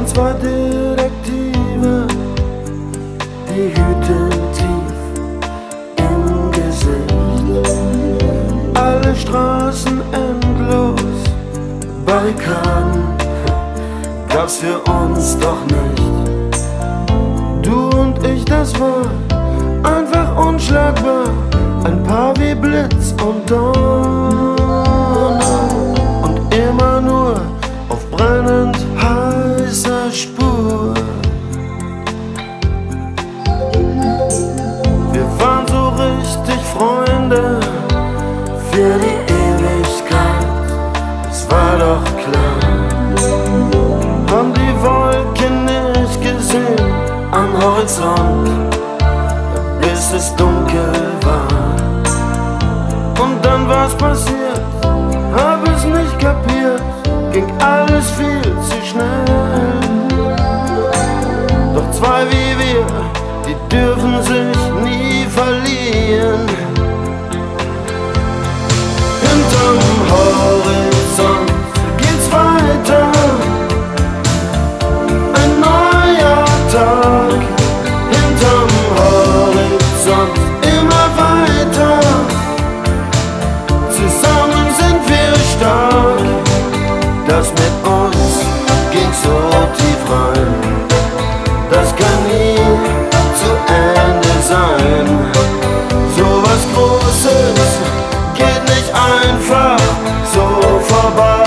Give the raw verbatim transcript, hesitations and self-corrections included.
waren zwei Detektive, die Hüte tief im Gesicht. Alle Straßen endlos, Barrikaden gab's für uns doch nicht. Du und ich, das war einfach unschlagbar, ein Paar wie Blitz und Donner und immer nur auf brennend heißer Spur. Wir waren so richtig Freunde für die Ewigkeit, es war doch klar. Haben die Wolken nicht gesehen am Horizont, bis es dunkel war. Und dann war's passiert, hab es nicht kapiert, ging alles viel zu schnell. Doch zwei wie wir, die dürfen sich nie verlieren. Hinterm Horizont geht's weiter, ein neuer Tag. Hinterm Horizont immer weiter, zusammen sind wir stark. Das mit uns ging so tief rein, das kann nie zu Ende sein. So was Großes geht nicht einfach so vorbei.